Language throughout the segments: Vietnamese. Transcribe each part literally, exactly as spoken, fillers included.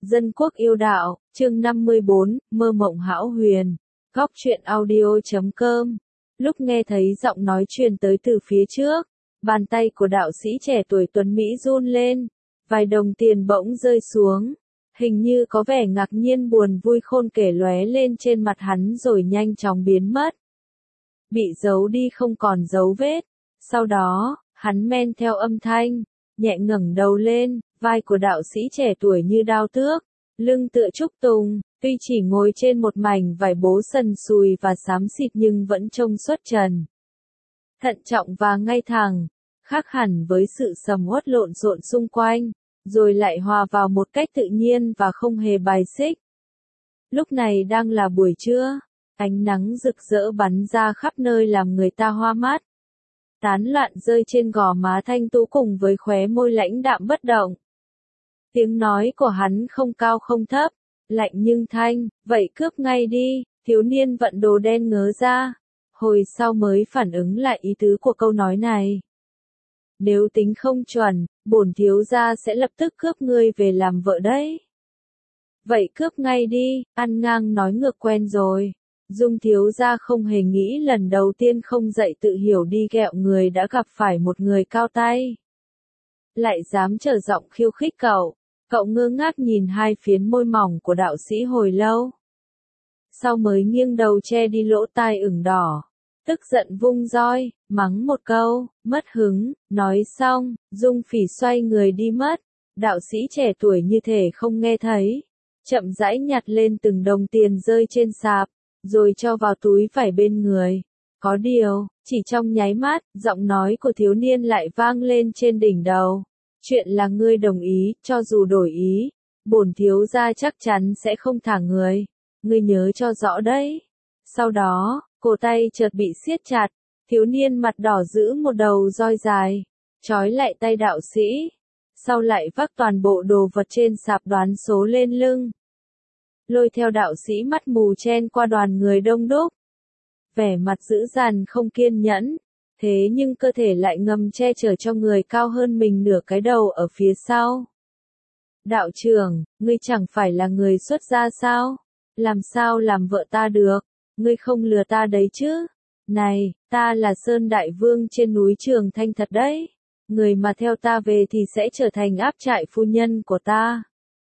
Dân quốc yêu đạo, chương năm mươi bốn, mơ mộng hão huyền. Góc truyện audio chấm com. Lúc nghe thấy giọng nói truyền tới từ phía trước, bàn tay của đạo sĩ trẻ tuổi tuấn Mỹ run lên, vài đồng tiền bỗng rơi xuống. Hình như có vẻ ngạc nhiên buồn vui khôn kể lóe lên trên mặt hắn rồi nhanh chóng biến mất. Bị giấu đi không còn dấu vết. Sau đó, hắn men theo âm thanh, nhẹ ngẩng đầu lên, vai của đạo sĩ trẻ tuổi như đao tước, lưng tựa trúc tùng, tuy chỉ ngồi trên một mảnh vải bố sần sùi và xám xịt nhưng vẫn trông xuất trần. Thận trọng và ngay thẳng, khác hẳn với sự sầm uất lộn xộn xung quanh, rồi lại hòa vào một cách tự nhiên và không hề bài xích. Lúc này đang là buổi trưa, ánh nắng rực rỡ bắn ra khắp nơi làm người ta hoa mắt. Tán loạn rơi trên gò má thanh tú cùng với khóe môi lãnh đạm bất động. Tiếng nói của hắn không cao không thấp, lạnh nhưng thanh, vậy cướp ngay đi, thiếu niên vận đồ đen ngớ ra, hồi sau mới phản ứng lại ý tứ của câu nói này. Nếu tính không chuẩn, bổn thiếu gia sẽ lập tức cướp ngươi về làm vợ đấy. Vậy cướp ngay đi, ăn ngang nói ngược quen rồi. Dung thiếu gia không hề nghĩ lần đầu tiên không dậy tự hiểu đi ghẹo người đã gặp phải một người cao tay. Lại dám trở giọng khiêu khích cậu, cậu ngơ ngác nhìn hai phiến môi mỏng của đạo sĩ hồi lâu. Sau mới nghiêng đầu che đi lỗ tai ửng đỏ, tức giận vung roi, mắng một câu, mất hứng, nói xong, Dung Phỉ xoay người đi mất, đạo sĩ trẻ tuổi như thể không nghe thấy, chậm rãi nhặt lên từng đồng tiền rơi trên sạp, rồi cho vào túi vải bên người. Có điều, chỉ trong nháy mắt, giọng nói của thiếu niên lại vang lên trên đỉnh đầu. Chuyện là ngươi đồng ý, cho dù đổi ý, bổn thiếu gia chắc chắn sẽ không thả người. Ngươi nhớ cho rõ đấy. Sau đó, cổ tay chợt bị siết chặt, thiếu niên mặt đỏ giữ một đầu roi dài, trói lại tay đạo sĩ. Sau lại vác toàn bộ đồ vật trên sạp đoán số lên lưng. Lôi theo đạo sĩ mắt mù chen qua đoàn người đông đúc. Vẻ mặt dữ dằn không kiên nhẫn, thế nhưng cơ thể lại ngầm che chở cho người cao hơn mình nửa cái đầu ở phía sau. Đạo trưởng, ngươi chẳng phải là người xuất gia sao? Làm sao làm vợ ta được? Ngươi không lừa ta đấy chứ? Này, ta là Sơn Đại Vương trên núi Trường Thanh thật đấy. Người mà theo ta về thì sẽ trở thành áp trại phu nhân của ta.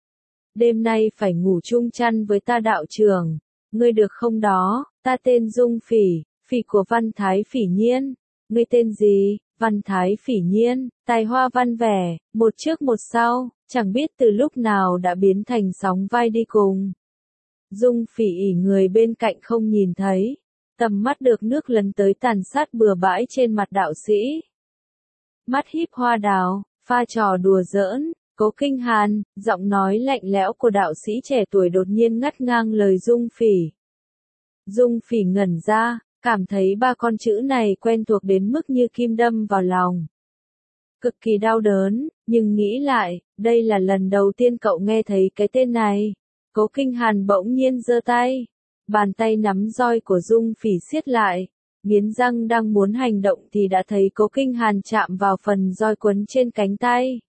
Đêm nay phải ngủ chung chăn với ta đạo trưởng, ngươi được không đó? Ta tên Dung Phỉ, phỉ của Văn Thái Phỉ Nhiên. Ngươi tên gì? Văn Thái Phỉ Nhiên, tài hoa văn vẻ, một trước một sau, chẳng biết từ lúc nào đã biến thành sóng vai đi cùng. Dung Phỉ ỉ người bên cạnh không nhìn thấy, tầm mắt được nước lấn tới tàn sát bừa bãi trên mặt đạo sĩ. Mắt híp hoa đào, pha trò đùa giỡn. Cố Kinh Hàn, giọng nói lạnh lẽo của đạo sĩ trẻ tuổi đột nhiên ngắt ngang lời Dung Phỉ. Dung Phỉ ngẩn ra, cảm thấy ba con chữ này quen thuộc đến mức như kim đâm vào lòng. Cực kỳ đau đớn, nhưng nghĩ lại, đây là lần đầu tiên cậu nghe thấy cái tên này. Cố Kinh Hàn bỗng nhiên giơ tay, bàn tay nắm roi của Dung Phỉ siết lại, nghiến răng đang muốn hành động thì đã thấy Cố Kinh Hàn chạm vào phần roi quấn trên cánh tay.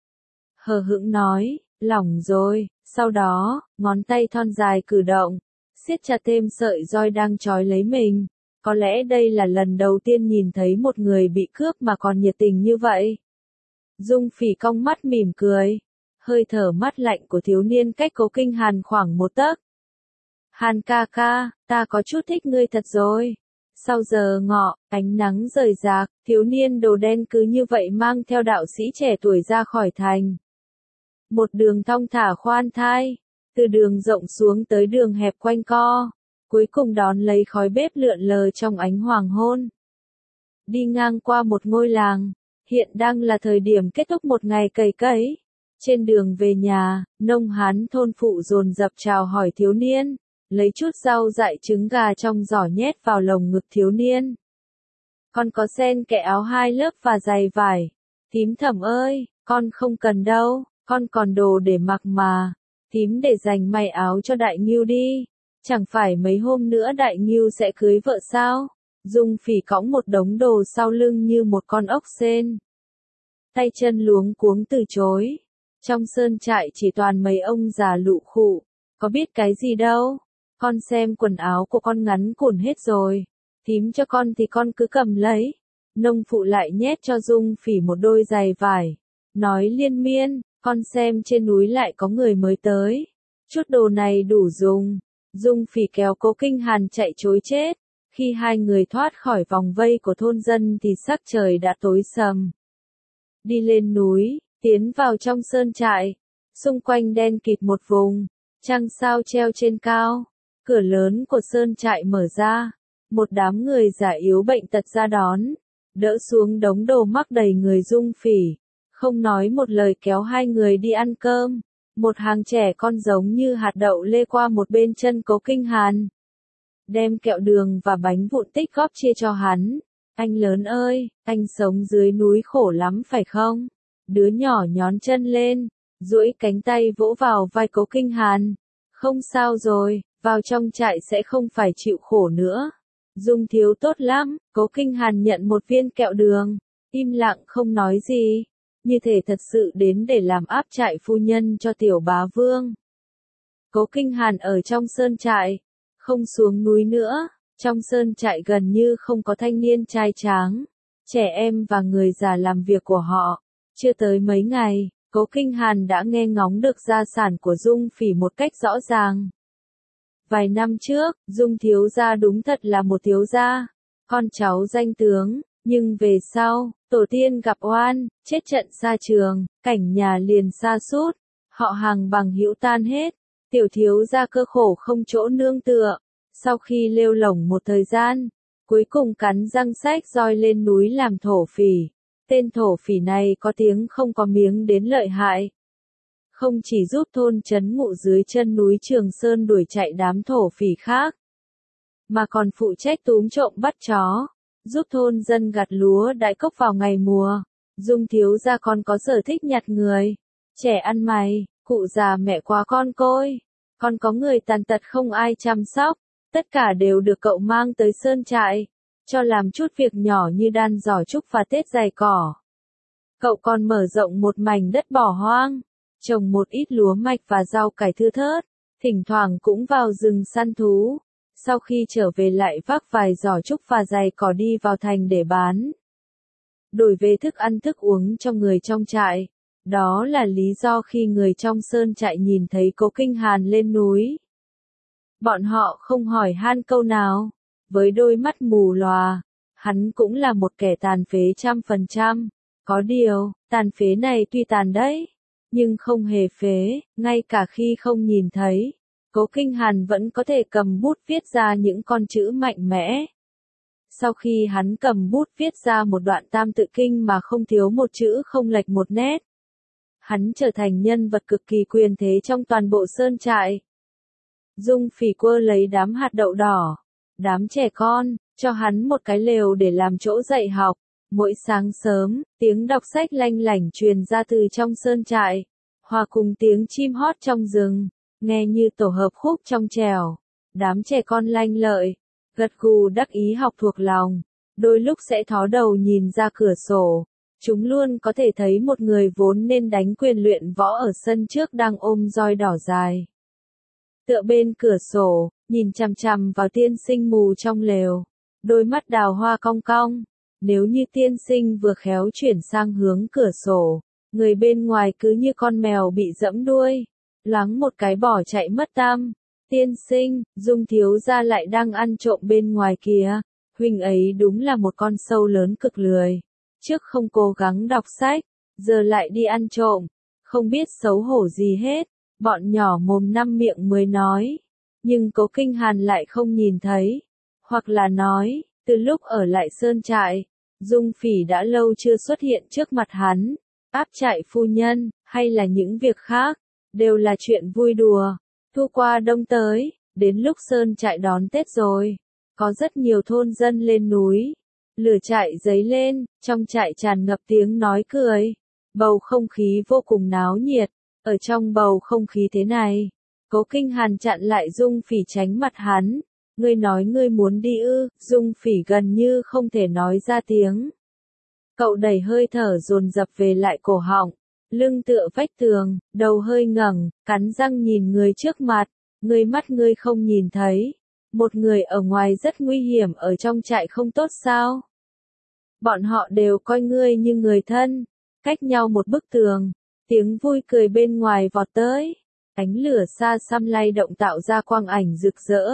Hờ hững nói, lỏng rồi, sau đó, ngón tay thon dài cử động, siết chặt thêm sợi roi đang trói lấy mình. Có lẽ đây là lần đầu tiên nhìn thấy một người bị cướp mà còn nhiệt tình như vậy. Dung Phỉ cong mắt mỉm cười, hơi thở mắt lạnh của thiếu niên cách Cố Kinh Hàn khoảng một tấc. Hàn ca ca, ta có chút thích ngươi thật rồi. Sau giờ ngọ, ánh nắng rời rạc, thiếu niên đồ đen cứ như vậy mang theo đạo sĩ trẻ tuổi ra khỏi thành. Một đường thong thả khoan thai, từ đường rộng xuống tới đường hẹp quanh co, cuối cùng đón lấy khói bếp lượn lờ trong ánh hoàng hôn. Đi ngang qua một ngôi làng, hiện đang là thời điểm kết thúc một ngày cày cấy. Trên đường về nhà, nông hán thôn phụ dồn dập chào hỏi thiếu niên, lấy chút rau dại trứng gà trong giỏ nhét vào lồng ngực thiếu niên. Con có xen kẽ áo hai lớp và giày vải. Thím Thẩm ơi, con không cần đâu. Con còn đồ để mặc mà, thím để dành may áo cho Đại Ngưu đi, chẳng phải mấy hôm nữa Đại Ngưu sẽ cưới vợ sao? Dung Phỉ cõng một đống đồ sau lưng như một con ốc sên. Tay chân luống cuống từ chối. Trong sơn trại chỉ toàn mấy ông già lụ khụ, có biết cái gì đâu. Con xem quần áo của con ngắn cũn hết rồi, thím cho con thì con cứ cầm lấy. Nông phụ lại nhét cho Dung Phỉ một đôi giày vải, nói liên miên, con xem trên núi lại có người mới tới. Chút đồ này đủ dùng. Dung Phỉ kéo Cố Kinh Hàn chạy trối chết. Khi hai người thoát khỏi vòng vây của thôn dân thì sắc trời đã tối sầm. Đi lên núi, tiến vào trong sơn trại, xung quanh đen kịt một vùng, trăng sao treo trên cao. Cửa lớn của sơn trại mở ra, một đám người già yếu bệnh tật ra đón, đỡ xuống đống đồ mắc đầy người Dung Phỉ, không nói một lời kéo hai người đi ăn cơm. Một hàng trẻ con giống như hạt đậu lê qua một bên chân Cố Kinh Hàn, đem kẹo đường và bánh vụn tích góp chia cho hắn. Anh lớn ơi, anh sống dưới núi khổ lắm phải không? Đứa nhỏ nhón chân lên, duỗi cánh tay vỗ vào vai Cố Kinh Hàn. Không sao rồi, vào trong trại sẽ không phải chịu khổ nữa. Dung thiếu tốt lắm. Cố Kinh Hàn nhận một viên kẹo đường, im lặng không nói gì, như thể thật sự đến để làm áp trại phu nhân cho tiểu bá vương. Cố Kinh Hàn ở trong sơn trại, không xuống núi nữa. Trong sơn trại gần như không có thanh niên trai tráng, trẻ em và người già làm việc của họ. Chưa tới mấy ngày, Cố Kinh Hàn đã nghe ngóng được gia sản của Dung Phỉ một cách rõ ràng. Vài năm trước, Dung thiếu gia đúng thật là một thiếu gia, con cháu danh tướng, nhưng về sau, tổ tiên gặp oan, chết trận xa trường, cảnh nhà liền sa sút, họ hàng bằng hữu tan hết, tiểu thiếu gia cơ khổ không chỗ nương tựa. Sau khi lêu lổng một thời gian, cuối cùng cắn răng xách roi lên núi làm thổ phỉ. Tên thổ phỉ này có tiếng không có miếng đến lợi hại. Không chỉ giúp thôn trấn ngụ dưới chân núi Trường Sơn đuổi chạy đám thổ phỉ khác, mà còn phụ trách túm trộm bắt chó, giúp thôn dân gặt lúa đại cốc vào ngày mùa. Dung thiếu gia còn có sở thích nhặt người, trẻ ăn mày, cụ già mẹ quá con côi, còn có người tàn tật không ai chăm sóc. Tất cả đều được cậu mang tới sơn trại, cho làm chút việc nhỏ như đan giỏ trúc và tết rày cỏ. Cậu còn mở rộng một mảnh đất bỏ hoang, trồng một ít lúa mạch và rau cải thưa thớt, thỉnh thoảng cũng vào rừng săn thú. Sau khi trở về lại vác vài giỏ trúc và giày cỏ đi vào thành để bán, đổi về thức ăn thức uống cho người trong trại. Đó là lý do khi người trong sơn trại nhìn thấy Cố Kinh Hàn lên núi, bọn họ không hỏi han câu nào. Với đôi mắt mù lòa, hắn cũng là một kẻ tàn phế trăm phần trăm. Có điều, tàn phế này tuy tàn đấy, nhưng không hề phế, ngay cả khi không nhìn thấy, Cố Kinh Hàn vẫn có thể cầm bút viết ra những con chữ mạnh mẽ. Sau khi hắn cầm bút viết ra một đoạn tam tự kinh mà không thiếu một chữ không lệch một nét, hắn trở thành nhân vật cực kỳ quyền thế trong toàn bộ sơn trại. Dung Phỉ quơ lấy đám hạt đậu đỏ, đám trẻ con, cho hắn một cái lều để làm chỗ dạy học. Mỗi sáng sớm, tiếng đọc sách lanh lảnh truyền ra từ trong sơn trại, hòa cùng tiếng chim hót trong rừng, nghe như tổ hợp khúc trong trẻo. Đám trẻ con lanh lợi, gật gù đắc ý học thuộc lòng, đôi lúc sẽ thó đầu nhìn ra cửa sổ. Chúng luôn có thể thấy một người vốn nên đánh quyền luyện võ ở sân trước đang ôm roi đỏ dài, tựa bên cửa sổ, nhìn chằm chằm vào tiên sinh mù trong lều, đôi mắt đào hoa cong cong. Nếu như tiên sinh vừa khéo chuyển sang hướng cửa sổ, người bên ngoài cứ như con mèo bị dẫm đuôi, loáng một cái bỏ chạy mất tăm. Tiên sinh, Dung thiếu gia lại đang ăn trộm bên ngoài kìa, huynh ấy đúng là một con sâu lớn cực lười. Trước không cố gắng đọc sách, giờ lại đi ăn trộm, không biết xấu hổ gì hết. Bọn nhỏ mồm năm miệng mới nói, nhưng Cố Kinh Hàn lại không nhìn thấy, hoặc là nói, từ lúc ở lại sơn trại, Dung Phỉ đã lâu chưa xuất hiện trước mặt hắn. Áp trại phu nhân, hay là những việc khác, đều là chuyện vui đùa. Thu qua đông tới, đến lúc sơn trại đón Tết rồi, có rất nhiều thôn dân lên núi, lửa trại dấy lên, trong trại tràn ngập tiếng nói cười, bầu không khí vô cùng náo nhiệt. Ở trong bầu không khí thế này, Cố Kinh Hàn chặn lại Dung Phỉ tránh mặt hắn. Ngươi nói ngươi muốn đi ư? Dung Phỉ gần như không thể nói ra tiếng. Cậu đẩy hơi thở dồn dập về lại cổ họng, lưng tựa vách tường, đầu hơi ngẩng, cắn răng nhìn người trước mặt, người mắt ngươi không nhìn thấy. Một người ở ngoài rất nguy hiểm ở trong trại không tốt sao? Bọn họ đều coi ngươi như người thân, cách nhau một bức tường, tiếng vui cười bên ngoài vọt tới, ánh lửa xa xăm lay động tạo ra quang ảnh rực rỡ.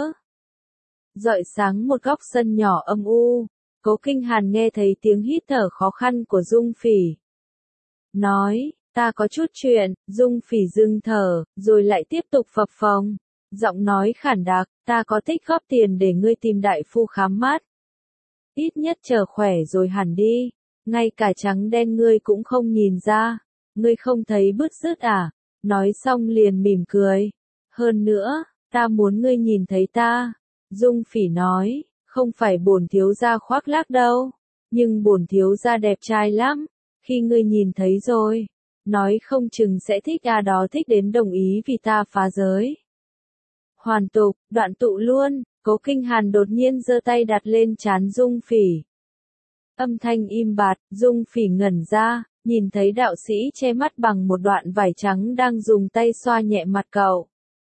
Rọi sáng một góc sân nhỏ âm u, Cố Kinh Hàn nghe thấy tiếng hít thở khó khăn của Dung Phỉ. Nói, ta có chút chuyện, Dung Phỉ dừng thở, rồi lại tiếp tục phập phồng. Giọng nói khản đặc, ta có tích góp tiền để ngươi tìm đại phu khám mắt. Ít nhất chờ khỏe rồi hẳn đi, ngay cả trắng đen ngươi cũng không nhìn ra, ngươi không thấy bứt rứt à? Nói xong liền mỉm cười. Hơn nữa, ta muốn ngươi nhìn thấy ta. Dung Phỉ nói, không phải bổn thiếu gia khoác lác đâu, nhưng bổn thiếu gia đẹp trai lắm, khi ngươi nhìn thấy rồi, nói không chừng sẽ thích à đó thích đến đồng ý vì ta phá giới. Hoàn tục, đoạn tụ luôn, Cố Kinh Hàn đột nhiên giơ tay đặt lên trán Dung Phỉ. Âm thanh im bặt, Dung Phỉ ngẩn ra, nhìn thấy đạo sĩ che mắt bằng một đoạn vải trắng đang dùng tay xoa nhẹ mặt cậu.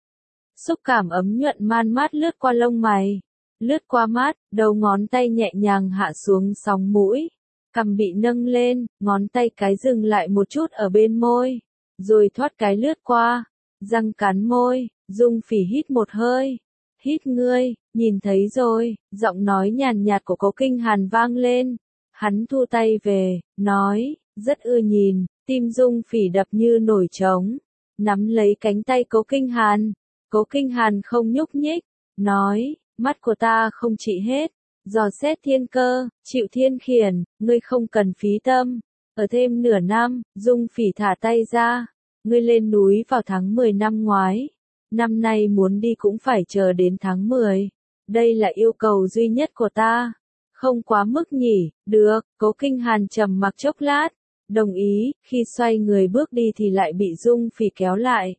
Xúc cảm ấm nhuận man mát lướt qua lông mày, lướt qua mắt, đầu ngón tay nhẹ nhàng hạ xuống sóng mũi, cằm bị nâng lên, ngón tay cái dừng lại một chút ở bên môi, rồi thoát cái lướt qua, răng cắn môi. Dung Phỉ hít một hơi. Hít ngươi, nhìn thấy rồi, giọng nói nhàn nhạt của Cố Kinh Hàn vang lên. Hắn thu tay về, nói, rất ưa nhìn, tim Dung Phỉ đập như nổi trống, nắm lấy cánh tay Cố Kinh Hàn. Cố Kinh Hàn không nhúc nhích, nói, mắt của ta không trị hết, dò xét thiên cơ, chịu thiên khiển, ngươi không cần phí tâm. Ở thêm nửa năm, Dung Phỉ thả tay ra, ngươi lên núi vào tháng mười năm ngoái. Năm nay muốn đi cũng phải chờ đến tháng mười. Đây là yêu cầu duy nhất của ta. Không quá mức nhỉ, được, Cố Kinh Hàn trầm mặc chốc lát. Đồng ý, khi xoay người bước đi thì lại bị Dung Phỉ kéo lại.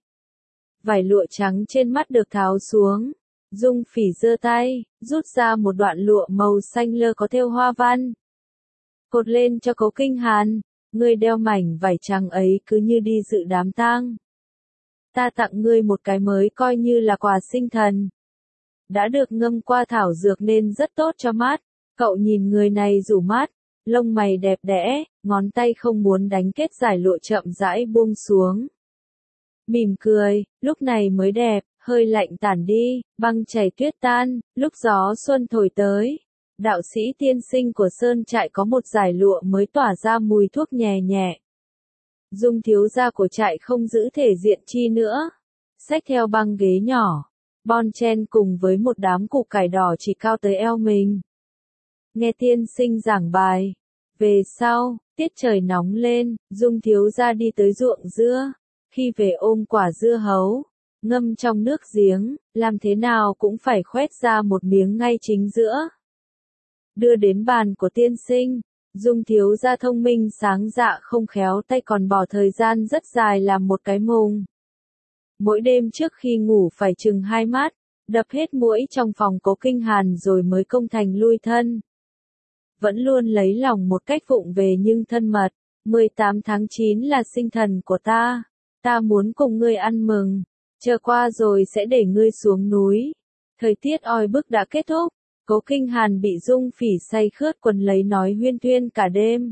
Vải lụa trắng trên mắt được tháo xuống. Dung Phỉ giơ tay, rút ra một đoạn lụa màu xanh lơ có thêu hoa văn. Cột lên cho Cố Kinh Hàn, ngươi đeo mảnh vải trắng ấy cứ như đi dự đám tang. Ta tặng ngươi một cái mới coi như là quà sinh thần. Đã được ngâm qua thảo dược nên rất tốt cho mắt. Cậu nhìn người này rủ mắt, lông mày đẹp đẽ, ngón tay không muốn đánh kết giải lụa chậm rãi buông xuống. Mỉm cười, lúc này mới đẹp, hơi lạnh tản đi, băng chảy tuyết tan, lúc gió xuân thổi tới. Đạo sĩ tiên sinh của sơn trại có một giải lụa mới tỏa ra mùi thuốc nhẹ nhẹ. Dung thiếu gia của trại không giữ thể diện chi nữa. Xách theo băng ghế nhỏ, bon chen cùng với một đám củ cải đỏ chỉ cao tới eo mình. Nghe tiên sinh giảng bài. Về sau, tiết trời nóng lên, Dung thiếu gia đi tới ruộng dưa. Khi về ôm quả dưa hấu, ngâm trong nước giếng, làm thế nào cũng phải khoét ra một miếng ngay chính giữa. Đưa đến bàn của tiên sinh. Dung thiếu gia thông minh sáng dạ không khéo tay còn bỏ thời gian rất dài làm một cái mùng. Mỗi đêm trước khi ngủ phải chừng hai mắt, đập hết muỗi trong phòng Cố Kinh Hàn rồi mới công thành lui thân. Vẫn luôn lấy lòng một cách vụng về nhưng thân mật. mười tám tháng chín là sinh thần của ta. Ta muốn cùng ngươi ăn mừng. Chờ qua rồi sẽ để ngươi xuống núi. Thời tiết oi bức đã kết thúc. Cố Kinh Hàn bị Dung Phỉ say khướt quần lấy nói huyên thuyên cả đêm.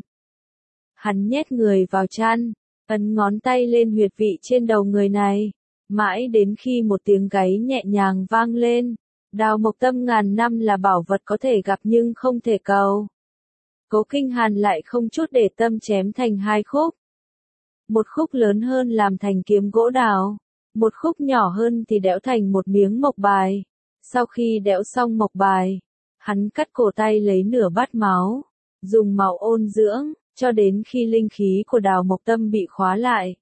Hắn nhét người vào chăn, ấn ngón tay lên huyệt vị trên đầu người này, mãi đến khi một tiếng gáy nhẹ nhàng vang lên. Đào mộc tâm ngàn năm là bảo vật có thể gặp nhưng không thể cầu. Cố Kinh Hàn lại không chút để tâm chém thành hai khúc. Một khúc lớn hơn làm thành kiếm gỗ đào, một khúc nhỏ hơn thì đẽo thành một miếng mộc bài. Sau khi đẽo xong mộc bài, hắn cắt cổ tay lấy nửa bát máu, dùng máu ôn dưỡng, cho đến khi linh khí của đào mộc tâm bị khóa lại.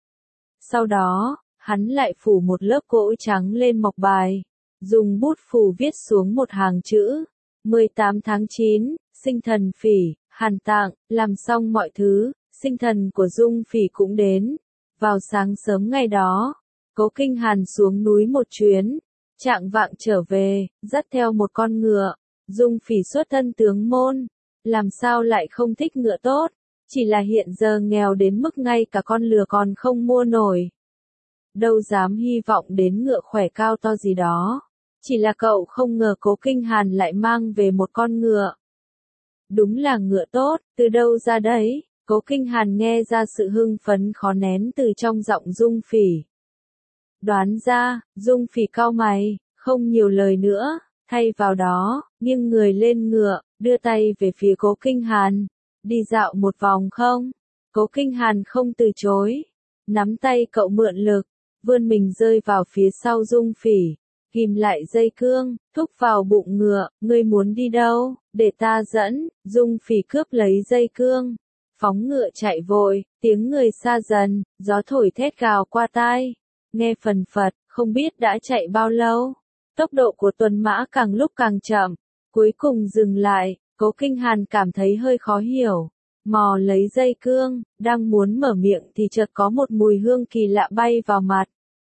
Sau đó, hắn lại phủ một lớp gỗ trắng lên mộc bài, dùng bút phù viết xuống một hàng chữ. mười tám tháng chín, sinh thần Phỉ, Hàn tạng, làm xong mọi thứ, sinh thần của Dung Phỉ cũng đến. Vào sáng sớm ngày đó, Cố Kinh Hàn xuống núi một chuyến. Trạng vạng trở về, dắt theo một con ngựa. Dung Phỉ xuất thân tướng môn, làm sao lại không thích ngựa tốt. Chỉ là hiện giờ nghèo đến mức ngay cả con lừa còn không mua nổi. Đâu dám hy vọng đến ngựa khỏe cao to gì đó. Chỉ là cậu không ngờ Cố Kinh Hàn lại mang về một con ngựa. Đúng là ngựa tốt, từ đâu ra đấy? Cố Kinh Hàn nghe ra sự hưng phấn khó nén từ trong giọng Dung Phỉ. Đoán ra, Dung Phỉ cau mày, không nhiều lời nữa, thay vào đó, nghiêng người lên ngựa, đưa tay về phía Cố Kinh Hàn. Đi dạo một vòng không? Cố Kinh Hàn không từ chối. Nắm tay cậu mượn lực, vươn mình rơi vào phía sau Dung Phỉ. Ghim lại dây cương, thúc vào bụng ngựa, ngươi muốn đi đâu, để ta dẫn. Dung Phỉ cướp lấy dây cương, phóng ngựa chạy vội, tiếng người xa dần, gió thổi thét gào qua tai. Nghe phần phật, không biết đã chạy bao lâu. Tốc độ của tuần mã càng lúc càng chậm, cuối cùng dừng lại. Cố Kinh Hàn cảm thấy hơi khó hiểu, mò lấy dây cương, đang muốn mở miệng thì chợt có một mùi hương kỳ lạ bay vào mặt.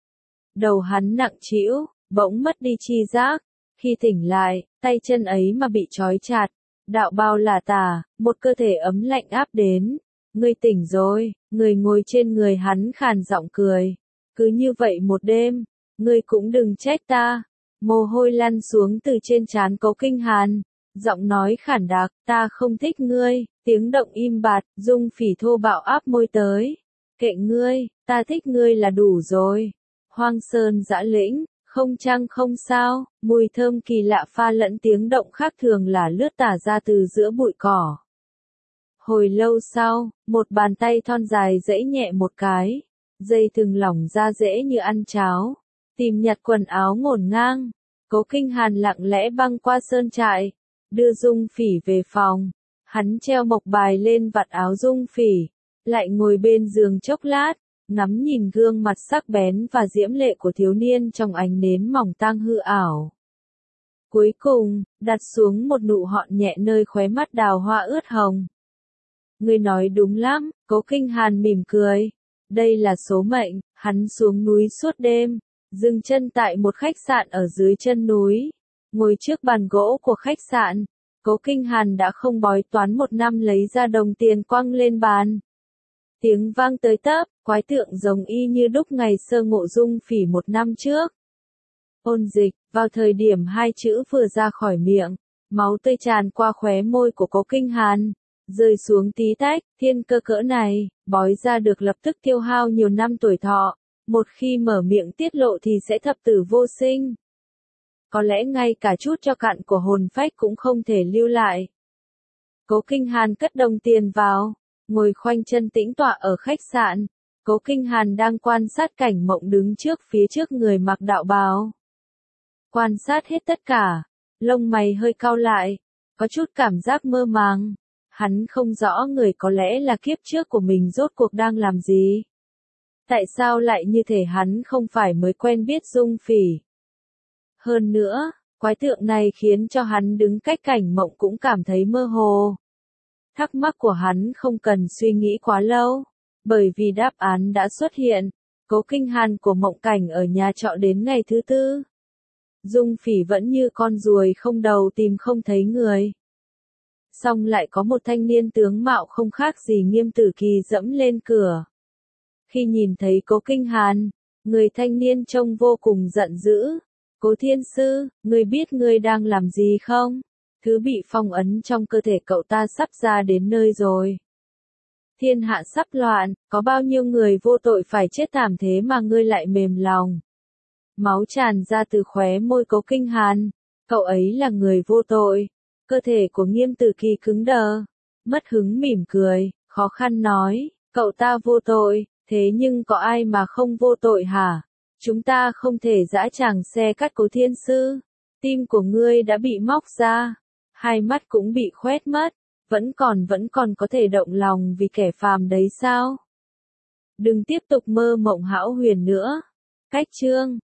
Đầu hắn nặng trĩu, bỗng mất đi tri giác. Khi tỉnh lại, tay chân ấy mà bị trói chặt, đạo bào lả tả, một cơ thể ấm lạnh áp đến. Ngươi tỉnh rồi, người ngồi trên người hắn khàn giọng cười. Cứ như vậy một đêm, ngươi cũng đừng trách ta. Mồ hôi lăn xuống từ trên trán Cố Kinh Hàn. Giọng nói khản đặc, ta không thích ngươi, tiếng động im bặt, Dung Phỉ thô bạo áp môi tới. Kệ ngươi, ta thích ngươi là đủ rồi. Hoang sơn dã lĩnh, không trăng không sao, mùi thơm kỳ lạ pha lẫn tiếng động khác thường là lướt tả ra từ giữa bụi cỏ. Hồi lâu sau, một bàn tay thon dài giãy nhẹ một cái, dây thừng lỏng ra dễ như ăn cháo, tìm nhặt quần áo ngổn ngang. Cố Kinh Hàn lặng lẽ băng qua sơn trại, đưa Dung Phỉ về phòng. Hắn treo mộc bài lên vạt áo Dung Phỉ, lại ngồi bên giường chốc lát, ngắm nhìn gương mặt sắc bén và diễm lệ của thiếu niên trong ánh nến mỏng tang hư ảo. Cuối cùng, đặt xuống một nụ họn nhẹ nơi khóe mắt đào hoa ướt hồng. Ngươi nói đúng lắm, Cố Kinh Hàn mỉm cười. Đây là số mệnh. Hắn xuống núi suốt đêm, dừng chân tại một khách sạn ở dưới chân núi. Ngồi trước bàn gỗ của khách sạn, Cố Kinh Hàn đã không bói toán một năm lấy ra đồng tiền quăng lên bàn. Tiếng vang tới tấp, quái tượng giống y như đúc ngày sơ ngộ Dung Phỉ một năm trước. Ôn dịch, vào thời điểm hai chữ vừa ra khỏi miệng, máu tươi tràn qua khóe môi của Cố Kinh Hàn, rơi xuống tí tách. Thiên cơ cỡ này, bói ra được lập tức tiêu hao nhiều năm tuổi thọ, một khi mở miệng tiết lộ thì sẽ thập tử vô sinh. Có lẽ ngay cả chút cho cạn của hồn phách cũng không thể lưu lại. Cố Kinh Hàn cất đồng tiền vào, ngồi khoanh chân tĩnh tọa ở khách sạn. Cố Kinh Hàn đang quan sát cảnh mộng đứng trước phía trước người mặc đạo bào. Quan sát hết tất cả, lông mày hơi cau lại, có chút cảm giác mơ màng. Hắn không rõ người có lẽ là kiếp trước của mình rốt cuộc đang làm gì. Tại sao lại như thể hắn không phải mới quen biết Dung Phỉ. Hơn nữa, quái tượng này khiến cho hắn đứng cách cảnh mộng cũng cảm thấy mơ hồ. Thắc mắc của hắn không cần suy nghĩ quá lâu, bởi vì đáp án đã xuất hiện. Cố Kinh Hàn của mộng cảnh ở nhà trọ đến ngày thứ tư. Dung Phỉ vẫn như con ruồi không đầu tìm không thấy người. Xong lại có một thanh niên tướng mạo không khác gì Nghiêm Tử Kỳ dẫm lên cửa. Khi nhìn thấy Cố Kinh Hàn, người thanh niên trông vô cùng giận dữ. Cố thiên sư, ngươi biết ngươi đang làm gì không? Thứ bị phong ấn trong cơ thể cậu ta sắp ra đến nơi rồi. Thiên hạ sắp loạn, có bao nhiêu người vô tội phải chết thảm thế mà ngươi lại mềm lòng. Máu tràn ra từ khóe môi Cố Kinh Hàn. Cậu ấy là người vô tội. Cơ thể của Nghiêm Tử Kỳ cứng đờ. Mất hứng mỉm cười, khó khăn nói, cậu ta vô tội, thế nhưng có ai mà không vô tội hả? Chúng ta không thể dã tràng xe cắt Cố thiên sư. Tim của ngươi đã bị móc ra. Hai mắt cũng bị khoét mất. Vẫn còn vẫn còn có thể động lòng vì kẻ phàm đấy sao? Đừng tiếp tục mơ mộng hão huyền nữa. Cách chương